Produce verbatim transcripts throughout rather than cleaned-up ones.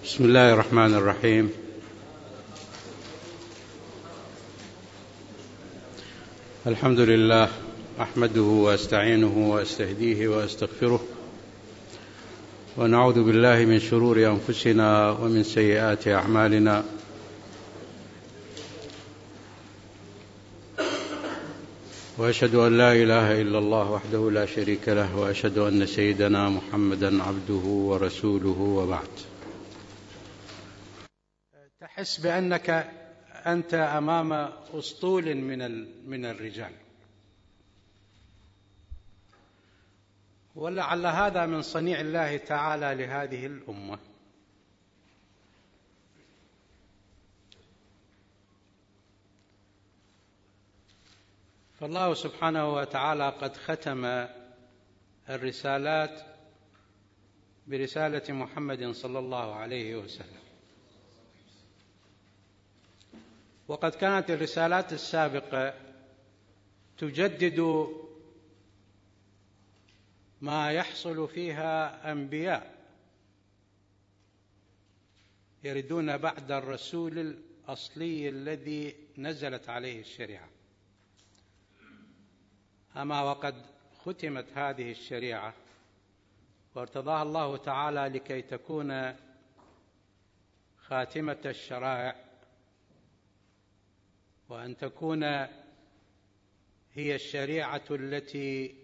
بسم الله الرحمن الرحيم. الحمد لله، أحمده وأستعينه وأستهديه وأستغفره، ونعوذ بالله من شرور أنفسنا ومن سيئات أعمالنا. وأشهد أن لا إله إلا الله وحده لا شريك له، وأشهد أن سيدنا محمدا عبده ورسوله، وبعد. تحس بأنك أنت أمام أسطول من من الرجال، ولعل هذا من صنيع الله تعالى لهذه الأمة. فالله سبحانه وتعالى قد ختم الرسالات برسالة محمد صلى الله عليه وسلم، وقد كانت الرسالات السابقة تجدد ما يحصل فيها أنبياء يردون بعد الرسول الأصلي الذي نزلت عليه الشريعة. أما وقد ختمت هذه الشريعة وارتضاها الله تعالى لكي تكون خاتمة الشرائع، وأن تكون هي الشريعة التي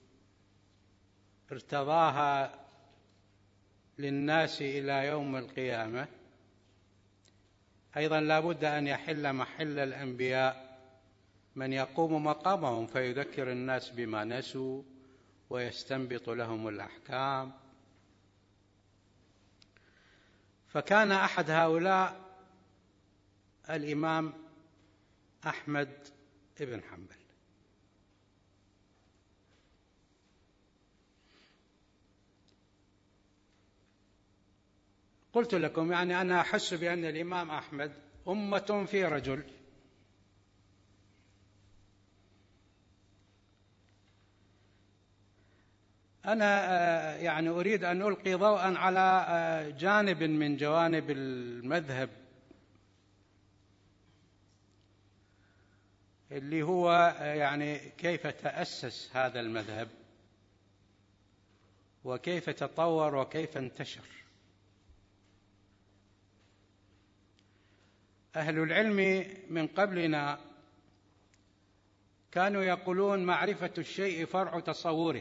ارتضاها للناس إلى يوم القيامة. أيضا لا بد أن يحل محل الأنبياء من يقوم مقامهم فيذكر الناس بما نسوا ويستنبط لهم الأحكام. فكان أحد هؤلاء الإمام أحمد بن حنبل. قلت لكم يعني أنا أحس بأن الإمام أحمد أمة في رجل. أنا يعني أريد أن ألقي ضوءا على جانب من جوانب المذهب، اللي هو يعني كيف تأسس هذا المذهب وكيف تطور وكيف انتشر. أهل العلم من قبلنا كانوا يقولون معرفة الشيء فرع تصوره،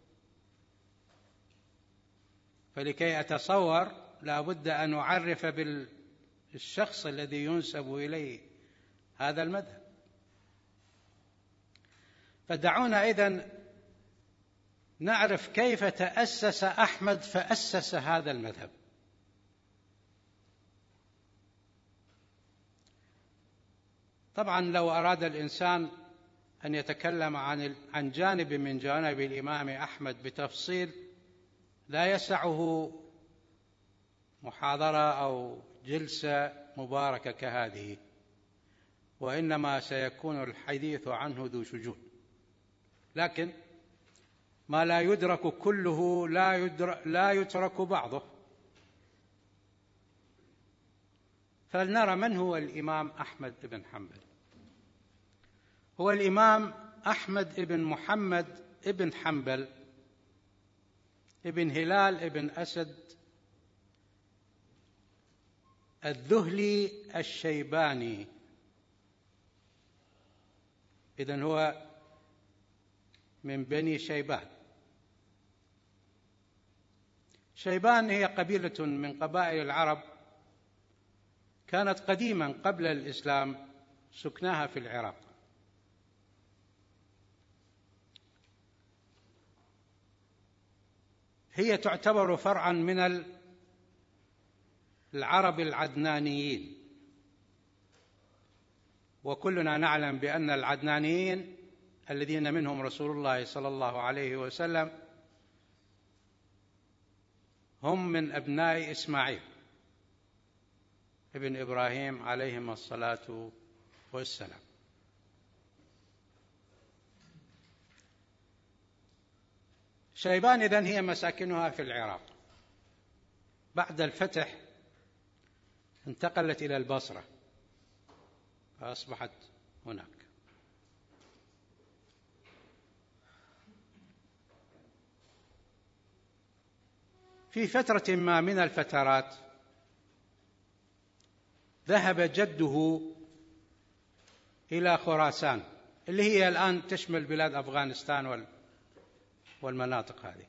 فلكي أتصور لا بد أن أعرف بالشخص الذي ينسب إليه هذا المذهب. فدعونا إذن نعرف كيف تأسس أحمد فأسس هذا المذهب. طبعا لو أراد الإنسان أن يتكلم عن عن جانب من جوانب الإمام أحمد بتفصيل لا يسعه محاضرة أو جلسة مباركة كهذه، وإنما سيكون الحديث عنه ذو شجون. لكن ما لا يدرك كله لا يدرك لا يترك بعضه. فلنرى من هو الإمام أحمد بن حنبل. هو الإمام أحمد بن محمد بن حنبل ابن هلال ابن أسد الذهلي الشيباني. إذن هو من بني شيبان. شيبان هي قبيلة من قبائل العرب كانت قديما قبل الإسلام سكناها في العراق. هي تعتبر فرعا من العرب العدنانيين، وكلنا نعلم بأن العدنانيين الذين منهم رسول الله صلى الله عليه وسلم هم من أبناء إسماعيل ابن إبراهيم عليهما الصلاة والسلام. شيبان إذن هي مساكنها في العراق. بعد الفتح انتقلت إلى البصرة فأصبحت هناك. في فترة ما من الفترات ذهب جده إلى خراسان اللي هي الآن تشمل بلاد أفغانستان والمناطق هذه،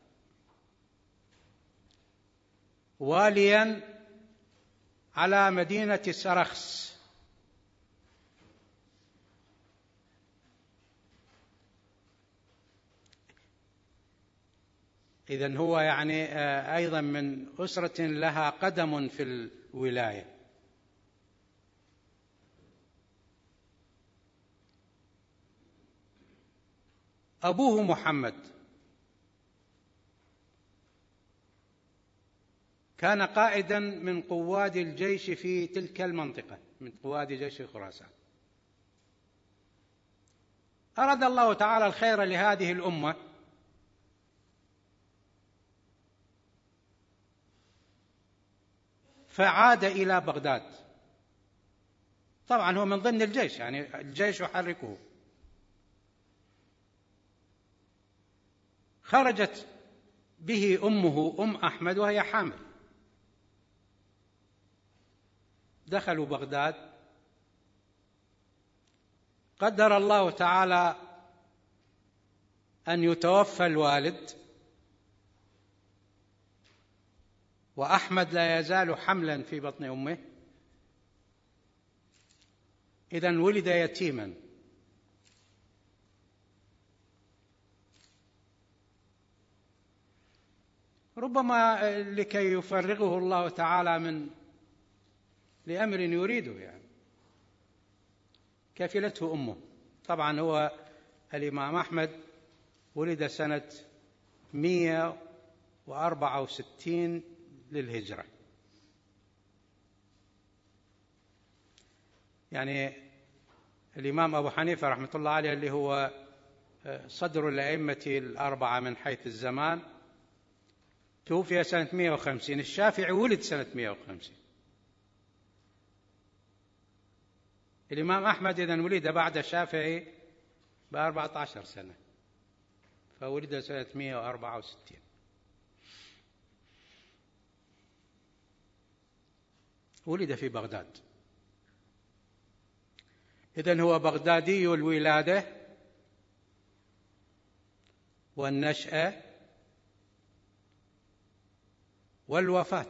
واليا على مدينة سرخس. إذن هو يعني أيضا من أسرة لها قدم في الولاية. أبوه محمد كان قائدا من قواد الجيش في تلك المنطقة، من قواد جيش خراسان. أراد الله تعالى الخير لهذه الأمة فعاد إلى بغداد. طبعا هو من ضمن الجيش، يعني الجيش يحركه. خرجت به أمه أم أحمد وهي حامل، دخلوا بغداد. قدر الله تعالى أن يتوفى الوالد، وأحمد لا يزال حملا في بطن أمه، إذن ولد يتيما. ربما لكي يفرغه الله تعالى من لأمر يريده، يعني كفلته أمه. طبعا هو الإمام أحمد ولد سنة مئة وأربعة وستين للهجرة، يعني الإمام أبو حنيفة رحمة الله عليه اللي هو صدر الأئمة الأربعة من حيث الزمان توفي سنة مئة وخمسين. الشافعي ولد سنة مئة وخمسين. الإمام أحمد إذن ولد بعد الشافعي بأربعة عشر سنة، فولد سنة مئة وأربعة وستين. ولد في بغداد، إذن هو بغدادي الولادة والنشأة والوفاة.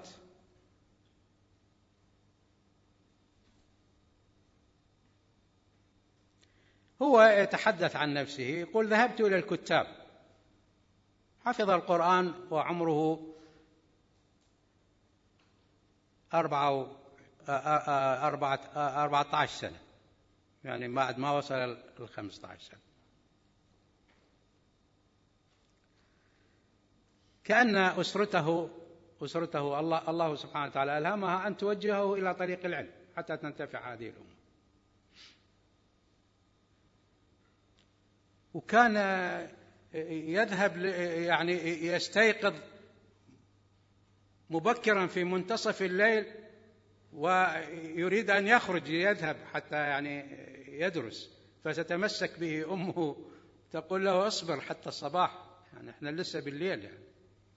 هو يتحدث عن نفسه يقول: ذهبت إلى الكتاب، حفظ القرآن وعمره أربعة أربعة أربعة عشر سنة، يعني بعد ما وصل الخمسة عشر سنة. كأن أسرته أسرته الله الله سبحانه وتعالى ألهمها أن توجهه إلى طريق العلم حتى تنتفع هذه الأمة. وكان يذهب يعني يستيقظ مبكرا في منتصف الليل ويريد أن يخرج يذهب حتى يعني يدرس، فتتمسك به أمه تقول له: اصبر حتى الصباح، يعني احنا لسه بالليل. يعني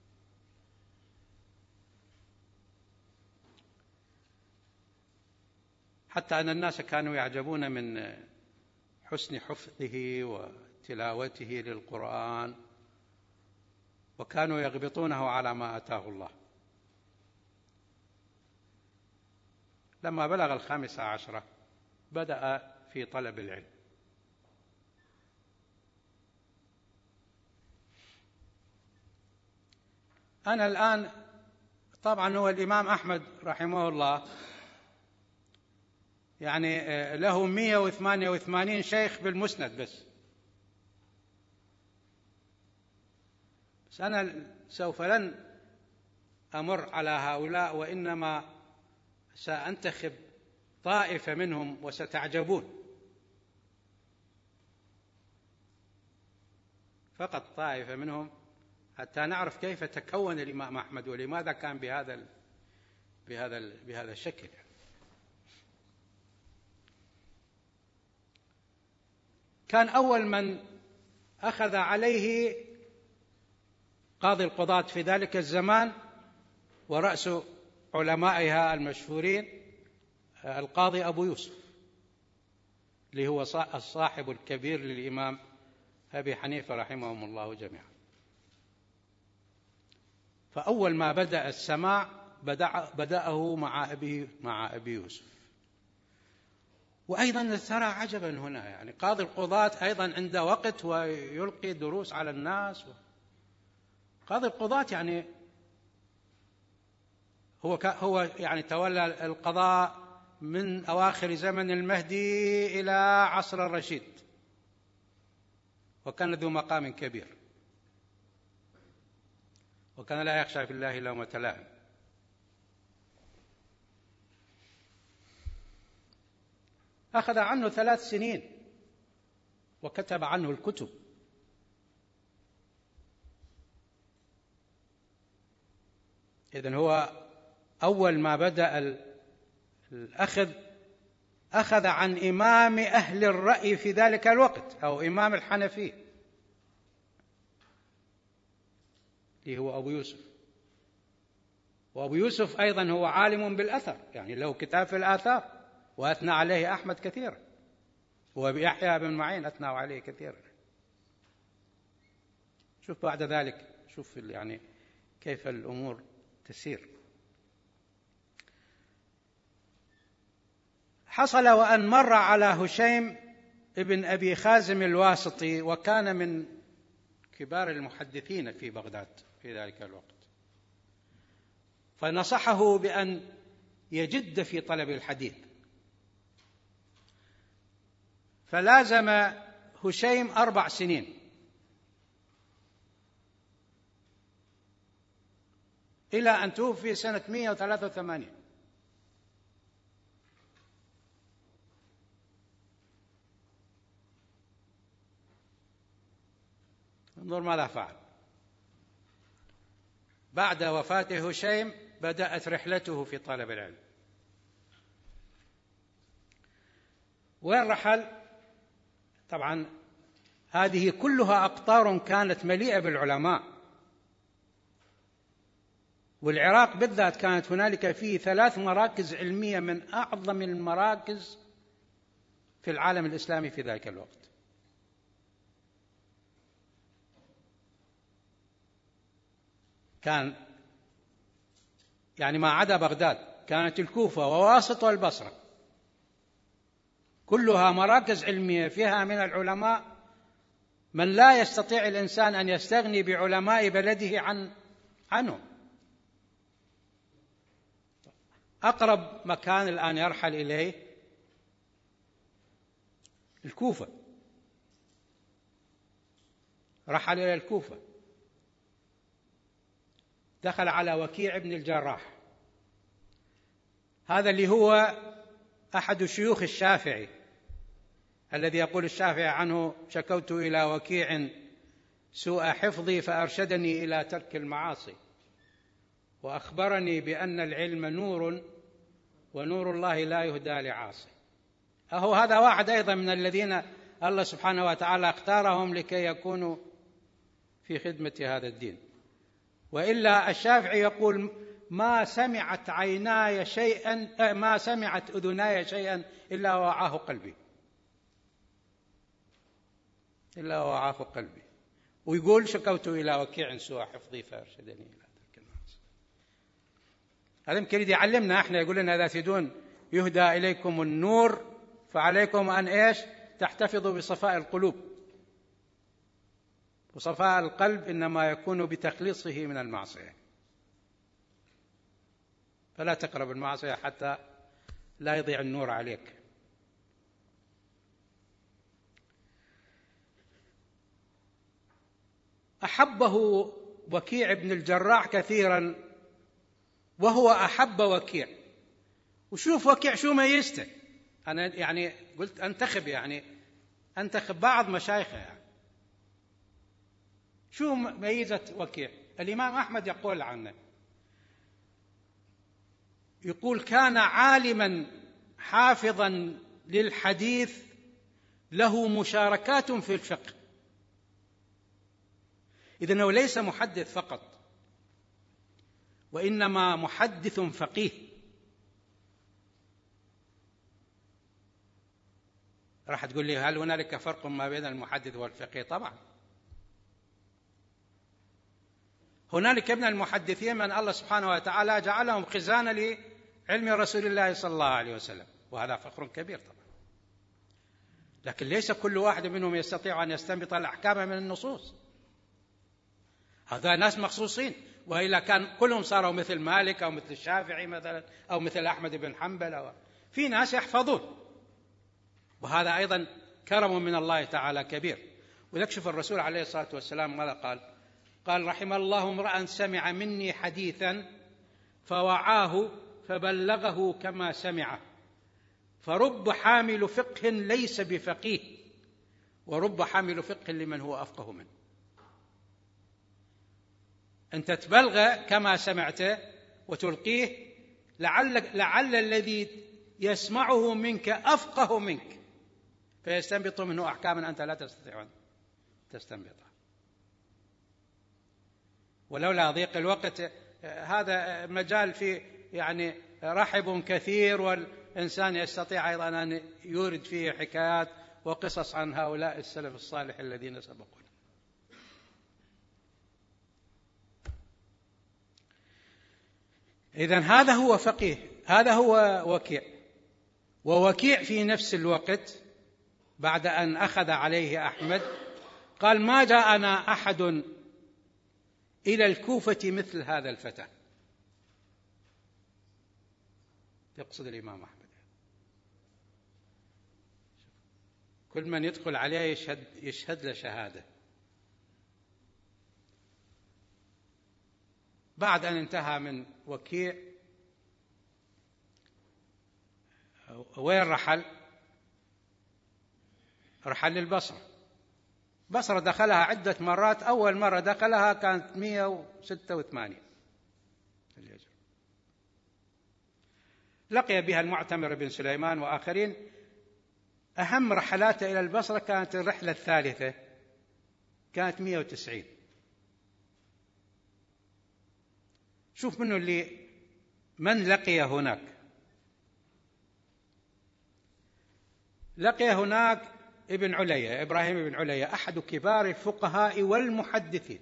حتى أن الناس كانوا يعجبون من حسن حفظه وتلاوته للقرآن، وكانوا يغبطونه على ما آتاه الله. لما بلغ الخامسة عشرة بدأ في طلب العلم. أنا الآن طبعا هو الإمام أحمد رحمه الله يعني له مئة وثمانية وثمانين شيخ بالمسند بس. بس أنا سوف لن أمر على هؤلاء، وإنما سأنتخب طائفة منهم وستعجبون، فقط طائفة منهم حتى نعرف كيف تكون الإمام أحمد ولماذا كان بهذا بهذا بهذا الشكل. كان أول من أخذ عليه قاضي القضاة في ذلك الزمان ورأس علمائها المشهورين القاضي أبو يوسف، اللي هو الصاحب الكبير للإمام أبي حنيفة رحمهم الله جميعا. فأول ما بدأ السماع بدأه مع أبي مع أبي يوسف. وأيضا ترى عجبا هنا، يعني قاضي القضاة أيضا عنده وقت ويلقي دروس على الناس. قاضي القضاة يعني هو هو يعني تولى القضاء من أواخر زمن المهدي إلى عصر الرشيد، وكان ذو مقام كبير، وكان لا يخشى في الله لومة لائم. أخذ عنه ثلاث سنين وكتب عنه الكتب. إذن هو أول ما بدأ الأخذ أخذ عن إمام أهل الرأي في ذلك الوقت، أو إمام الحنفية، اللي هو أبو يوسف. وأبو يوسف أيضا هو عالم بالأثر، يعني له كتاب في الآثار وأثنى عليه أحمد كثيرا، وبيحيى بن معين أثنى عليه كثيرا. شوف بعد ذلك، شوف يعني كيف الأمور تسير. حصل وأن مر على هشيم ابن أبي خازم الواسطي، وكان من كبار المحدثين في بغداد في ذلك الوقت، فنصحه بأن يجد في طلب الحديث. فلازم هشيم أربع سنين إلى أن توفي سنة مئة وثلاثة وثمانين. انظر ماذا فعل. بعد وفاة هشيم بدأت رحلته في طلب العلم. وين رحل؟ طبعا هذه كلها أقطار كانت مليئة بالعلماء، والعراق بالذات كانت هنالك فيه ثلاث مراكز علمية من أعظم المراكز في العالم الإسلامي في ذلك الوقت. كان يعني ما عدا بغداد كانت الكوفة وواسط والبصرة كلها مراكز علمية فيها من العلماء من لا يستطيع الإنسان أن يستغني بعلماء بلده عن عنه. أقرب مكان الآن يرحل إليه الكوفة، رحل إلى الكوفة، دخل على وكيع بن الجراح، هذا اللي هو أحد شيوخ الشافعي، الذي يقول الشافعي عنه: شكوت إلى وكيع سوء حفظي فأرشدني إلى ترك المعاصي، وأخبرني بأن العلم نور ونور الله لا يهدى لعاصي. أهو هذا واحد أيضا من الذين الله سبحانه وتعالى اختارهم لكي يكونوا في خدمة هذا الدين. وإلا الشافعي يقول: ما سمعت عيناي شيئا ما سمعت أذناي شيئا إلا وعاه قلبي إلا وعاه قلبي ويقول: شكوت إلى وكيع سوء حفظي فأرشدني إلى ترك المعاصي. هذا يمكن يعلمنا احنا، يقول لنا: إذا تريدون يهدى إليكم النور فعليكم أن إيش؟ تحتفظوا بصفاء القلوب، وصفاء القلب إنما يكون بتخليصه من المعصية، فلا تقرب المعصية حتى لا يضيع النور عليك. أحبه وكيع بن الجراح كثيرا، وهو أحب وكيع. وشوف وكيع شو ميزته. أنا يعني قلت أنتخب يعني أنتخب بعض مشايخه، يعني شو ميزة وكيع؟ الإمام أحمد يقول عنه، يقول: كان عالما حافظا للحديث له مشاركات في الفقه، إذن هو ليس محدث فقط، وإنما محدث فقيه. راح تقول لي هل هنالك فرق ما بين المحدث والفقيه؟ طبعا هنالك من المحدثين من الله سبحانه وتعالى جعلهم خزانة لعلم رسول الله صلى الله عليه وسلم، وهذا فخر كبير طبعا، لكن ليس كل واحد منهم يستطيع أن يستنبط الأحكام من النصوص، هذا ناس مخصوصين، وإلا كان كلهم صاروا مثل مالك أو مثل الشافعي مثلا أو مثل أحمد بن حنبل أو في ناس يحفظون، وهذا أيضا كرم من الله تعالى كبير. ويكشف الرسول عليه الصلاة والسلام ماذا قال؟ قال رحم الله امرأ سمع مني حديثا فوعاه فبلغه كما سمعه، فرب حامل فقه ليس بفقيه، ورب حامل فقه لمن هو أفقه منه. أنت تبلغ كما سمعته وتلقيه، لعل, لعل الذي يسمعه منك أفقه منك فيستنبط منه أحكاما أنت لا تستطيع أن تستنبطها. ولولا ضيق الوقت هذا مجال فيه يعني رحب كثير، والإنسان يستطيع أيضا أن يورد فيه حكايات وقصص عن هؤلاء السلف الصالح الذين سبقونا. إذن هذا هو فقيه، هذا هو وكيع. ووكيع في نفس الوقت بعد أن أخذ عليه أحمد قال ما جاءنا أحد إلى الكوفة مثل هذا الفتى، يقصد الإمام أحمد. كل من يدخل عليه يشهد, يشهد له شهادة. بعد أن انتهى من وكيع وين رحل؟ رحل للبصرة. بصرة دخلها عدة مرات، أول مرة دخلها كانت مئة وستة وثمانين الهجرة، لقي بها المعتمر بن سليمان وآخرين. أهم رحلاته إلى البصرة كانت الرحلة الثالثة، كانت مئة وتسعين. شوف منه اللي من لقي هناك. لقي هناك ابن علية، إبراهيم بن علية، أحد كبار الفقهاء والمحدثين.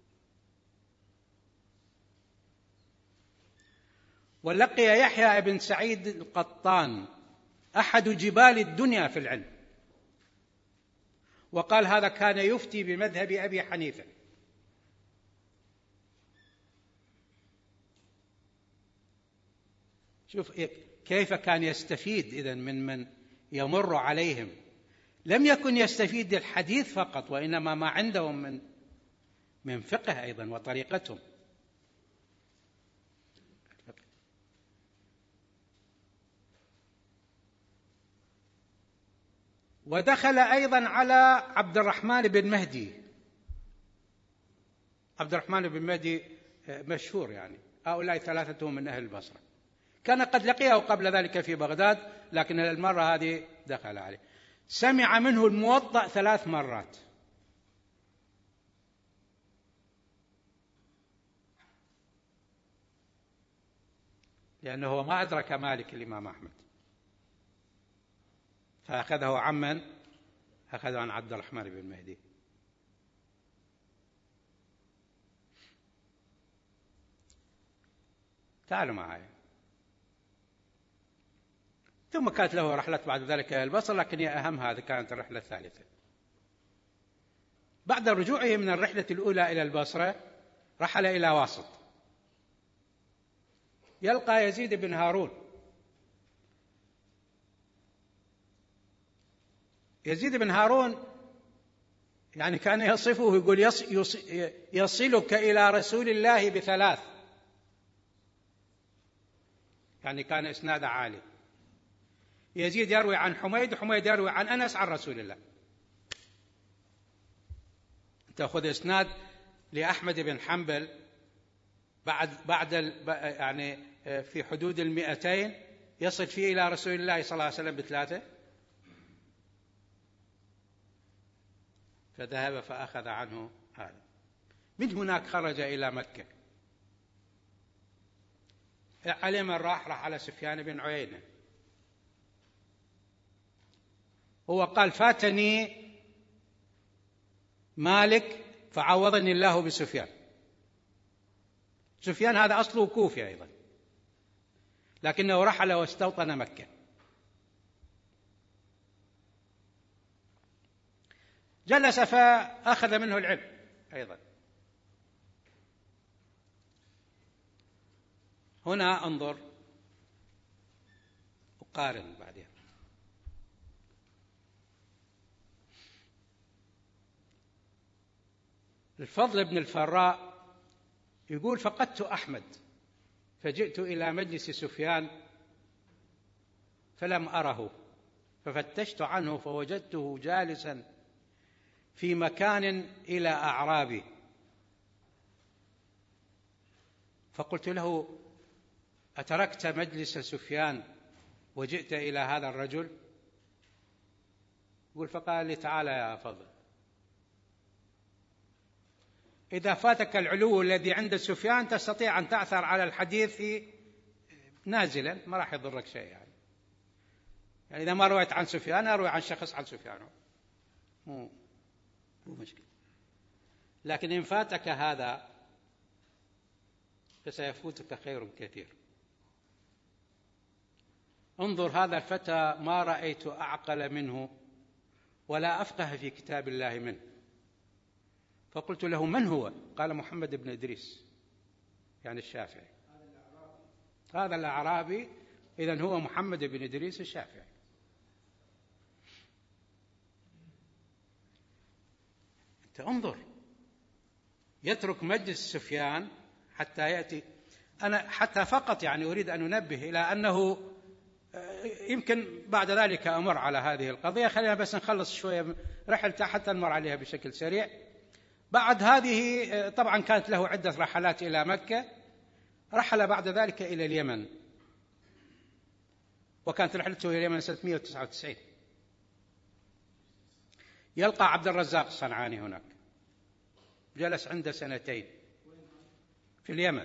ولقي يحيى بن سعيد القطان، أحد جبال الدنيا في العلم، وقال هذا كان يفتي بمذهب أبي حنيفة. شوف كيف كان يستفيد إذن من من يمر عليهم. لم يكن يستفيد الحديث فقط، وإنما ما عندهم من من فقه أيضا وطريقتهم. ودخل أيضا على عبد الرحمن بن مهدي. عبد الرحمن بن مهدي مشهور، يعني هؤلاء ثلاثة من أهل البصرة. كان قد لقيه قبل ذلك في بغداد، لكن المرة هذه دخل عليه. سمع منه الموطأ ثلاث مرات. لأنه ما أدرك مالك الإمام أحمد، فأخذه عمن أخذه عن عبد الرحمن بن مهدي. تعالوا معي. ثم كانت له رحلة بعد ذلك إلى البصرة، لكن هي أهم، هذه كانت الرحلة الثالثة. بعد رجوعه من الرحلة الأولى إلى البصرة رحل إلى واسط، يلقى يزيد بن هارون. يزيد بن هارون يعني كان يصفه، يقول يصلك إلى رسول الله بثلاث، يعني كان إسناد عالي. يزيد يروي عن حميد، حميد يروي عن أنس عن رسول الله. تأخذ إسناد لأحمد بن حنبل بعد بعد يعني في حدود المئتين، يصل فيه إلى رسول الله صلى الله عليه وسلم بثلاثة. فذهب فأخذ عنه هذا. من هناك خرج إلى مكة. على من راح؟ راح على سفيان بن عيينة. هو قال فاتني مالك فعوضني الله بسفيان. سفيان هذا أصله كوفي أيضا، لكنه رحل واستوطن مكة. جلس فأخذ منه العلم أيضا. هنا انظر وقارن بعدين. الفضل بن الفراء يقول فقدت أحمد فجئت إلى مجلس سفيان فلم أره، ففتشت عنه فوجدته جالسا في مكان إلى أعرابي، فقلت له أتركت مجلس سفيان وجئت إلى هذا الرجل؟ يقول فقال لي تعالى يا فضل، إذا فاتك العلو الذي عند سفيان تستطيع أن تعثر على الحديث نازلا، ما راح يضرك شيء. يعني يعني إذا ما رويت عن سفيان أروي عن شخص عن سفيان، مو مو مشكلة. لكن إن فاتك هذا فسيفوتك خير كثير. انظر هذا الفتى ما رأيت أعقل منه ولا أفقه في كتاب الله منه. فقلت له من هو؟ قال محمد بن إدريس، يعني الشافعي. هذا الأعرابي إذن هو محمد بن إدريس الشافعي. أنت انظر، يترك مجلس سفيان حتى يأتي. أنا حتى فقط يعني أريد أن أنبه إلى أنه يمكن بعد ذلك أمر على هذه القضية، خلينا بس نخلص شوية رحلته حتى نمر عليها بشكل سريع. بعد هذه طبعا كانت له عدة رحلات إلى مكة، رحل بعد ذلك إلى اليمن، وكانت رحلته إلى اليمن سنة مئة وتسعة وتسعين. يلقى عبد الرزاق الصنعاني هناك، جلس عنده سنتين في اليمن.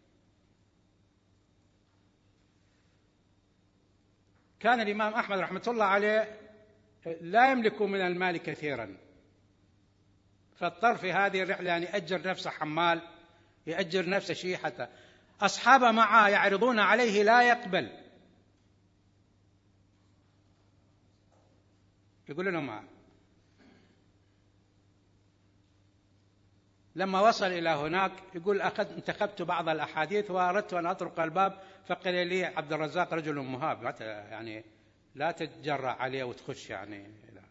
كان الإمام أحمد رحمة الله عليه لا يملك من المال كثيرا، فاضطر في هذه الرحلة أن يأجر نفسه حمال، يأجر نفسه شيء، حتى أصحابه معه يعرضون عليه لا يقبل، يقول لهم معه. لما وصل إلى هناك يقول أخذ انتخبت بعض الأحاديث وأردت أن أطرق الباب، فقال لي عبد الرزاق رجل مهاب، يعني لا تتجرأ عليه وتخش يعني لا.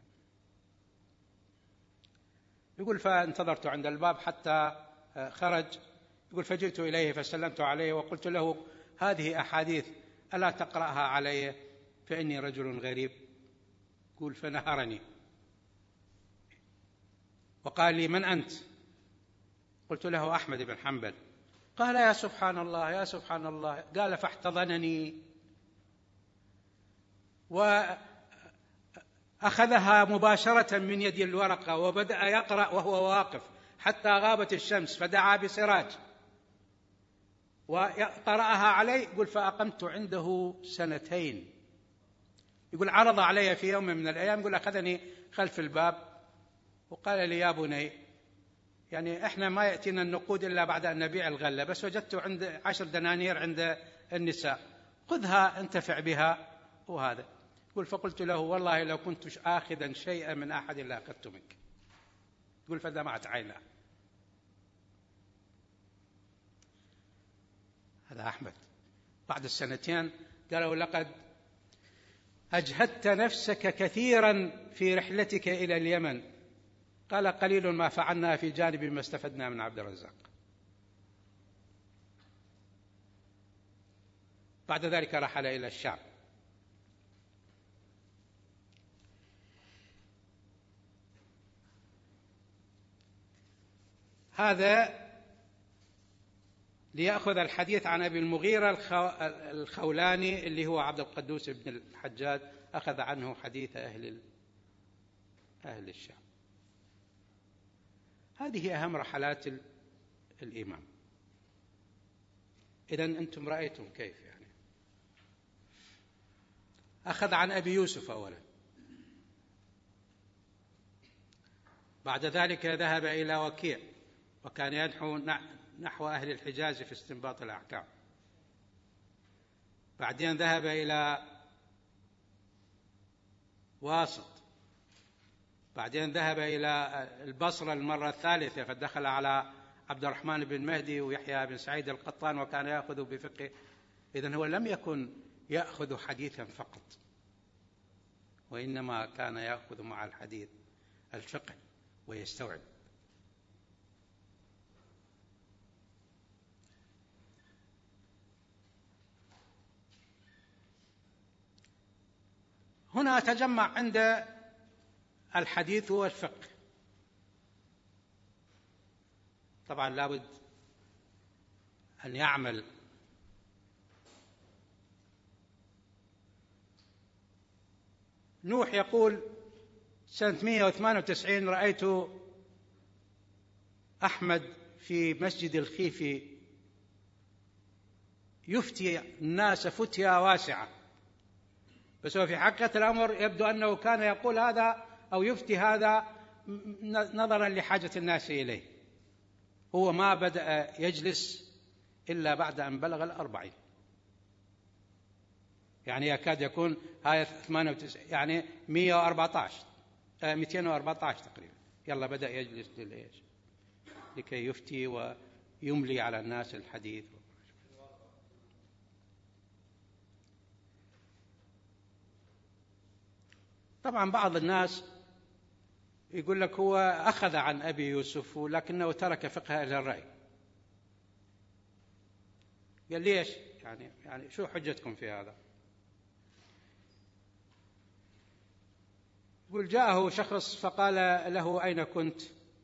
يقول فانتظرت عند الباب حتى خرج. يقول فجئت إليه فسلمت عليه وقلت له هذه أحاديث ألا تقرأها علي فإني رجل غريب؟ يقول فنهرني وقال لي من أنت؟ قلت له أحمد بن حنبل. قال يا سبحان الله يا سبحان الله. قال فاحتضنني وأخذها مباشرة من يدي الورقة وبدأ يقرأ وهو واقف حتى غابت الشمس، فدعا بسراج وقرأها علي. يقول فأقمت عنده سنتين. يقول عرض علي في يوم من الأيام، يقول أخذني خلف الباب وقال لي يا بني، يعني إحنا ما يأتينا النقود إلا بعد أن نبيع الغلة، بس وجدت عند عشر دنانير عند النساء، خذها انتفع بها. وهذا يقول فقلت له والله لو كنت آخذا شيئا من أحد لا أخذت منك. يقول فدمعت عيناه. هذا أحمد بعد السنتين قالوا لقد أجهدت نفسك كثيرا في رحلتك إلى اليمن. قال قليل ما فعلنا في جانب ما استفدنا من عبد الرزاق. بعد ذلك رحل إلى الشام. هذا ليأخذ الحديث عن أبي المغيرة الخولاني اللي هو عبد القدوس بن الحجاج، أخذ عنه حديث أهل أهل الشام. هذه أهم رحلات الإمام. إذن أنتم رأيتم كيف يعني أخذ عن أبي يوسف أولا، بعد ذلك ذهب إلى وكيع وكان ينحو نحو أهل الحجاز في استنباط الأحكام، بعدين ذهب إلى واسط، بعدين ذهب إلى البصرة المرة الثالثة فدخل على عبد الرحمن بن مهدي ويحيى بن سعيد القطان وكان يأخذ بفقه. إذن هو لم يكن يأخذ حديثا فقط، وإنما كان يأخذ مع الحديث الفقه ويستوعب. هنا تجمع عند الحديث والفقه. طبعا لابد أن يعمل نوح يقول سنة مئة وثمانية وتسعين رأيت أحمد في مسجد الخيفي يفتي الناس فتيا واسعة، بس هو في حقيقة الأمر يبدو أنه كان يقول هذا أو يفتي هذا نظرا لحاجة الناس إليه. هو ما بدأ يجلس إلا بعد أن بلغ الأربعين، يعني يكاد يكون هاي ثمانية وتسعين يعني مئة وأربعة عشر مئتين وأربعة عشر تقريبا، يلا بدأ يجلس ليش؟ لكي يفتي ويملي على الناس الحديث. طبعا بعض الناس يقول لك هو أخذ عن أبي يوسف ولكنه ترك فقه أهل الرأي. قال ليش؟ يعني يعني شو حجتكم في هذا؟ يقول جاءه شخص فقال له أين كنت؟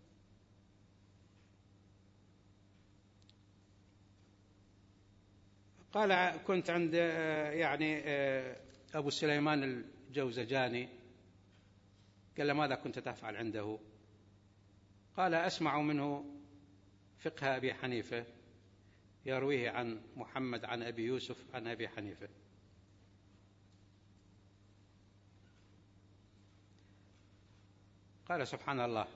قال كنت عند يعني أبو سليمان الجوزجاني. قال له ماذا كنت تفعل عنده؟ قال أسمع منه فقه أبي حنيفة يرويه عن محمد عن أبي يوسف عن أبي حنيفة. قال سبحان الله،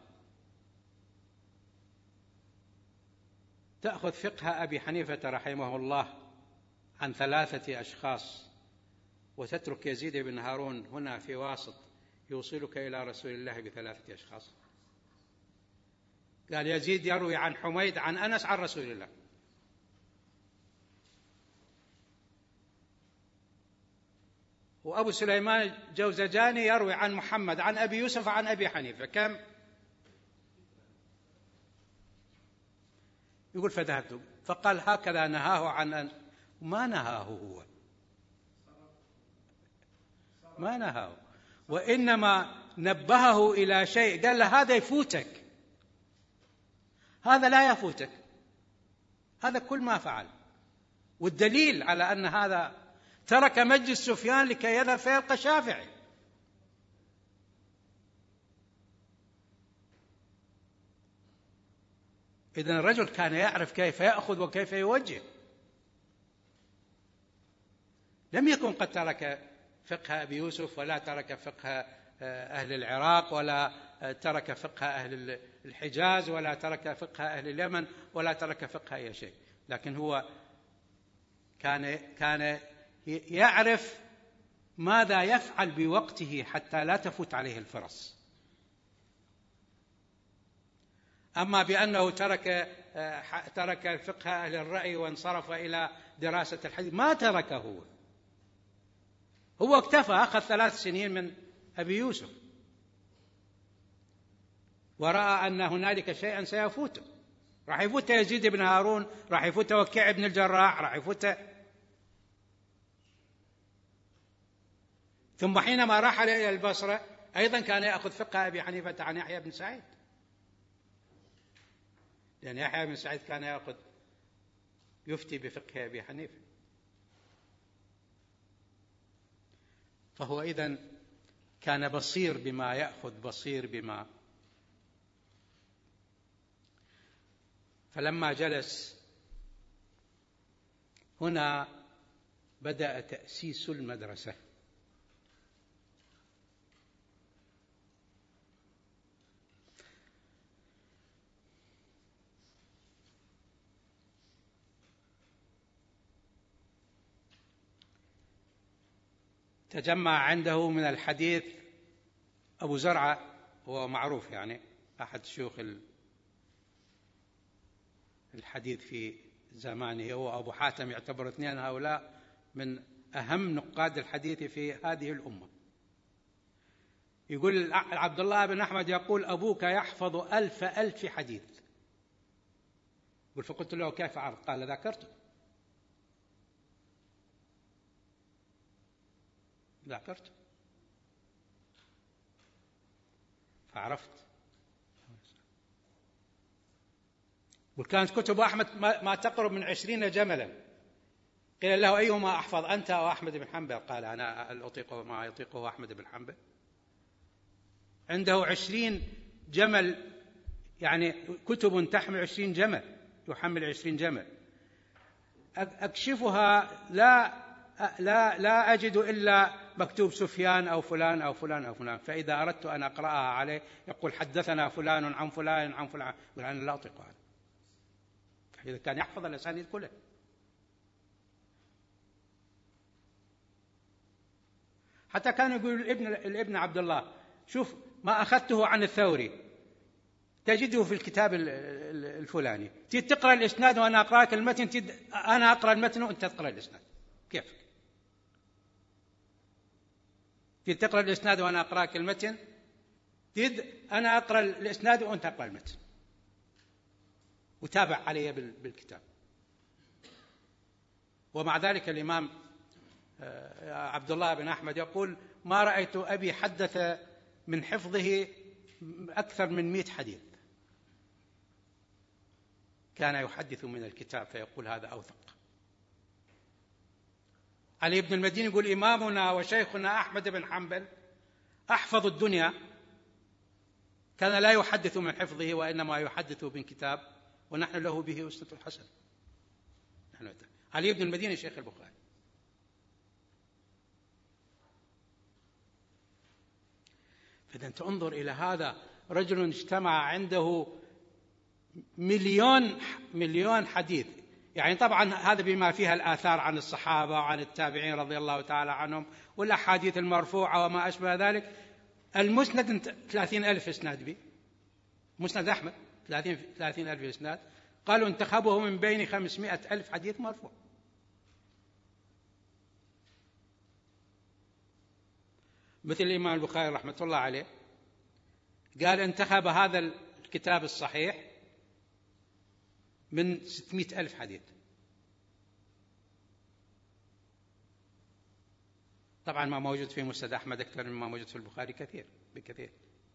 تأخذ فقه أبي حنيفة رحمه الله عن ثلاثة أشخاص وتترك يزيد بن هارون هنا في واسط يوصلك إلى رسول الله بثلاثة أشخاص. قال يزيد يروي عن حميد عن أنس عن رسول الله، وأبو سليمان الجوزجاني يروي عن محمد عن أبي يوسف عن أبي حنيفة. كم؟ يقول فذهبت فقال هكذا نهاه عن أن ما نهاه هو ما نهاه وإنما نبهه إلى شيء، قال له هذا يفوتك، هذا لا يفوتك، هذا كل ما فعل. والدليل على أن هذا ترك مجلس سفيان لكي يذهب فيلقى الشافعي. إذن الرجل كان يعرف كيف يأخذ وكيف يوجه، لم يكن قد ترك فقه أبي يوسف ولا ترك فقه أهل العراق ولا ترك فقه أهل الحجاز ولا ترك فقه أهل اليمن ولا ترك فقه أي شيء، لكن هو كان كان يعرف ماذا يفعل بوقته حتى لا تفوت عليه الفرص. أما بأنه ترك ترك فقه أهل الرأي وانصرف إلى دراسة الحديث، ما تركه هو هو اكتفى، أخذ ثلاث سنين من أبي يوسف ورأى أن هنالك شيئا سيفوته، راح يفوت يزيد بن هارون، راح يفوت وكيع بن الجراح، راح يفوت. ثم حينما رحل إلى البصرة أيضا كان يأخذ فقه أبي حنيفة عن يحيى بن سعيد، لأن يحيى بن سعيد كان يأخذ يفتي بفقه أبي حنيفة. فهو إذن كان بصير بما يأخذ، بصير بما فلما جلس هنا بدأ تأسيس المدرسة. تجمع عنده من الحديث أبو زرعة، هو معروف يعني أحد شيوخ الحديث في زمانه، هو أبو حاتم، يعتبر اثنين هؤلاء من أهم نقاد الحديث في هذه الأمة. يقول عبد الله بن أحمد يقول: أبوك يحفظ ألف ألف حديث. يقول: فقلت له: كيف عرف؟ قال: ذاكرته ذاكرته فعرفت. وكانت كتب أحمد ما تقرب من عشرين جملا. قيل له: أيهما أحفظ، أنت أو أحمد بن حنبل؟ قال: أنا أطيقه ما يطيقه أحمد بن حنبل. عنده عشرين جمل، يعني كتب تحمل عشرين جمل، يحمل عشرين جمل. أكشفها لا لا لا أجد إلا مكتوب سفيان أو فلان أو فلان أو فلان، فإذا أردت أن أقرأها عليه يقول: حدثنا فلان عن فلان عن فلان، يقول: أنا لا أطيق هذا. إذا كان يحفظ الأسانيد كلها. حتى كان يقول الابن الابن عبد الله: شوف ما أخذته عن الثوري تجده في الكتاب الفلاني، تقرأ الإسناد وأنا أقرأك المتن، أنا أقرأ المتن وأنت تقرأ الإسناد. كيف تقرأ الإسناد وأنا أقرأك المتن؟ تد أنا أقرأ الإسناد وأنت أقرأ المتن، وتابع علي بالكتاب. ومع ذلك الإمام عبد الله بن أحمد يقول: ما رأيت أبي حدث من حفظه أكثر من مئة حديث، كان يحدث من الكتاب فيقول: هذا أوثق. علي بن المديني يقول: إمامنا وشيخنا أحمد بن حنبل أحفظ الدنيا، كان لا يحدث من حفظه وإنما يحدث من كتاب، ونحن له به أسوة حسنة. علي بن المديني شيخ البخاري. فإذا أنت انظر إلى هذا، رجل اجتمع عنده مليون مليون حديث، يعني طبعا هذا بما فيها الآثار عن الصحابة وعن التابعين رضي الله تعالى عنهم، والأحاديث المرفوعة وما أشبه ذلك. المسند ثلاثين ألف إسناد به، مسند أحمد ثلاثين ألف إسناد، قالوا انتخبه من بين خمسمائة ألف حديث مرفوع. مثل الإمام البخاري رحمة الله عليه قال: انتخب هذا الكتاب الصحيح من ستمائة ألف حديث. طبعا ما موجود في مسند أحمد أكثر مما موجود في البخاري كثير بكثير.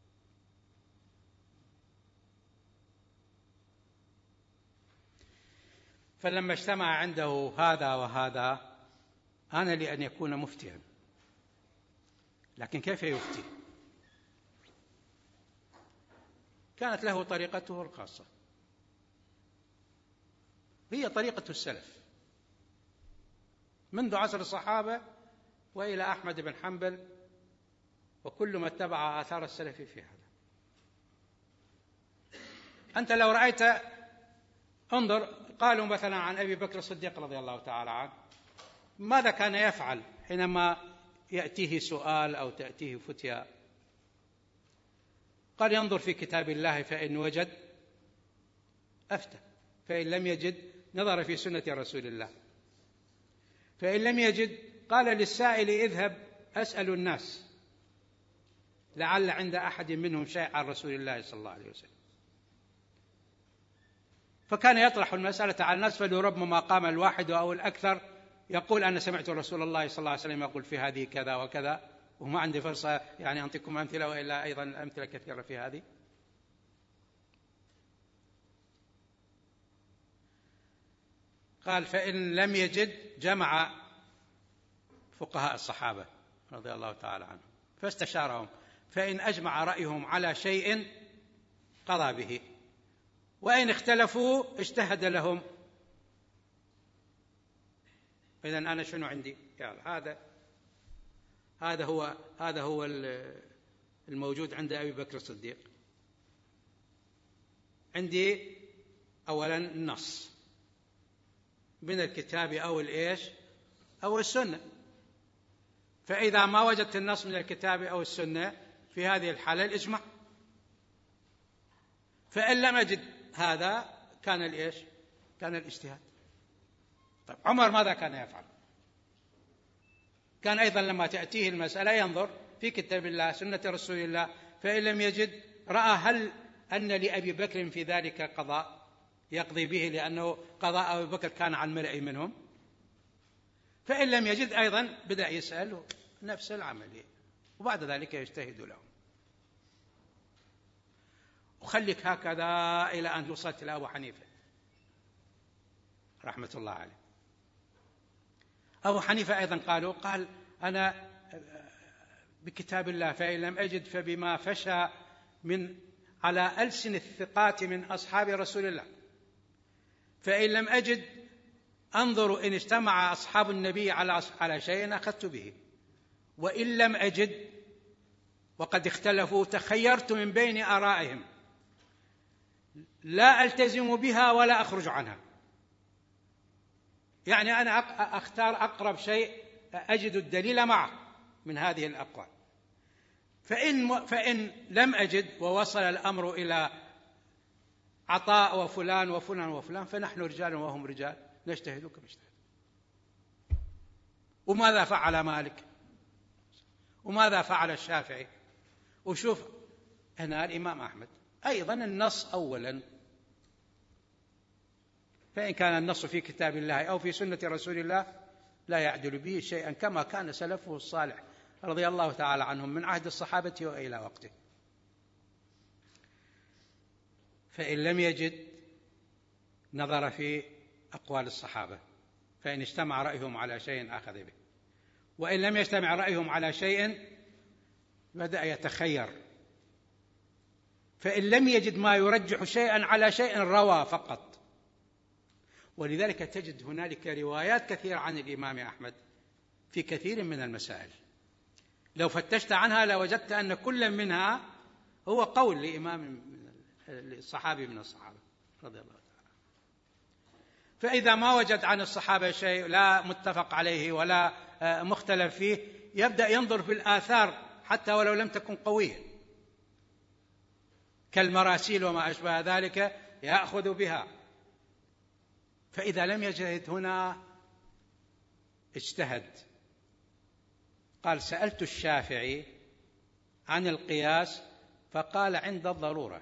فلما اجتمع عنده هذا وهذا، آن لأن يكون مفتيا. لكن كيف يفتي؟ كانت له طريقته الخاصة، هي طريقة السلف منذ عصر الصحابة وإلى أحمد بن حنبل وكل ما اتبع آثار السلف في هذا. أنت لو رأيت، انظر، قالوا مثلا عن أبي بكر الصديق رضي الله تعالى عنه ماذا كان يفعل حينما يأتيه سؤال أو تأتيه فتيا؟ قال: ينظر في كتاب الله فإن وجد أفتى، فإن لم يجد نظر في سنة رسول الله، فإن لم يجد قال للسائل: اذهب أسأل الناس لعل عند أحد منهم شيء عن رسول الله صلى الله عليه وسلم. فكان يطرح المسألة على الناس، فلربما قام الواحد أو الأكثر يقول: أنا سمعت رسول الله صلى الله عليه وسلم يقول في هذه كذا وكذا، وما عندي فرصة يعني أعطيكم أمثلة، وإلا أيضا أمثلة كثيرة في هذه. قال: فإن لم يجد جمع فقهاء الصحابة رضي الله تعالى عنهم فاستشارهم، فإن أجمع رأيهم على شيء قضى به، وإن اختلفوا اجتهد لهم. إذن أنا شنو عندي؟ يلا هذا هذا هو هذا هو الموجود عند أبي بكر الصديق. عندي أولا النص من الكتاب أو الإيش أو السنة. فإذا ما وجدت النص من الكتاب أو السنة في هذه الحالة الإجماع. فإن لم أجد هذا كان الإيش؟ كان الاجتهاد. طيب عمر ماذا كان يفعل؟ كان أيضا لما تأتيه المسألة ينظر في كتاب الله سنة رسول الله، فإن لم يجد رأى هل أن لأبي بكر في ذلك قضاء يقضي به، لأنه قضاء أبي بكر كان عن ملئ منهم. فإن لم يجد أيضا بدأ يسأل نفس العملية، وبعد ذلك يجتهد لهم. وخليك هكذا إلى أن وصلت إلى أبو حنيفة رحمة الله عليه. أبو حنيفة أيضا قالوا قال أنا بكتاب الله، فإن لم أجد فبما فشى من على ألسن الثقات من أصحاب رسول الله، فإن لم أجد أنظر إن اجتمع أصحاب النبي على على شيء أخذت به، وإن لم أجد وقد اختلفوا تخيرت من بين آرائهم لا ألتزم بها ولا أخرج عنها. يعني أنا أختار أقرب شيء أجد الدليل معه من هذه الأقوال. فإن, فإن لم أجد ووصل الأمر إلى عطاء وفلان وفلان وفلان فنحن رجال وهم رجال نجتهد كما اجتهد. وماذا فعل مالك؟ وماذا فعل الشافعي؟ وشوف هنا الإمام أحمد أيضا النص أولا. فإن كان النص في كتاب الله أو في سنة رسول الله لا يعدل به شيئا، كما كان سلفه الصالح رضي الله تعالى عنهم من عهد الصحابة وإلى وقته. فإن لم يجد نظر في أقوال الصحابة، فإن اجتمع رأيهم على شيء أخذ به، وإن لم يجتمع رأيهم على شيء بدأ يتخير. فإن لم يجد ما يرجح شيئا على شيء روى فقط. ولذلك تجد هنالك روايات كثيرة عن الإمام أحمد في كثير من المسائل، لو فتشت عنها لوجدت أن كل منها هو قول لإمام الصحابي من الصحابة رضي الله تعالى. فإذا ما وجد عن الصحابة شيء لا متفق عليه ولا مختلف فيه يبدأ ينظر في الآثار حتى ولو لم تكن قوية كالمراسيل وما أشبه ذلك يأخذ بها. فإذا لم يجتهد هنا اجتهد. قال سألت الشافعي عن القياس فقال عند الضرورة.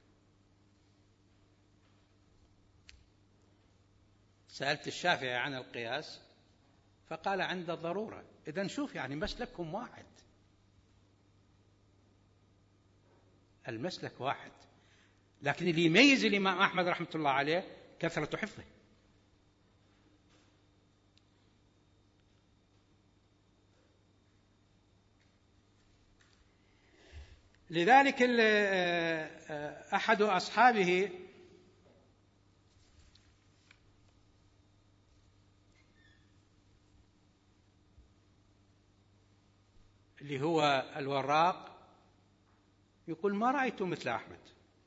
سألت الشافعي عن القياس فقال عند الضرورة. إذن شوف يعني مسلكهم واحد، المسلك واحد، لكن اللي يميز الإمام أحمد رحمة الله عليه كثرة حفظه. لذلك أحد أصحابه اللي هو الوراق يقول ما رأيت مثل أحمد.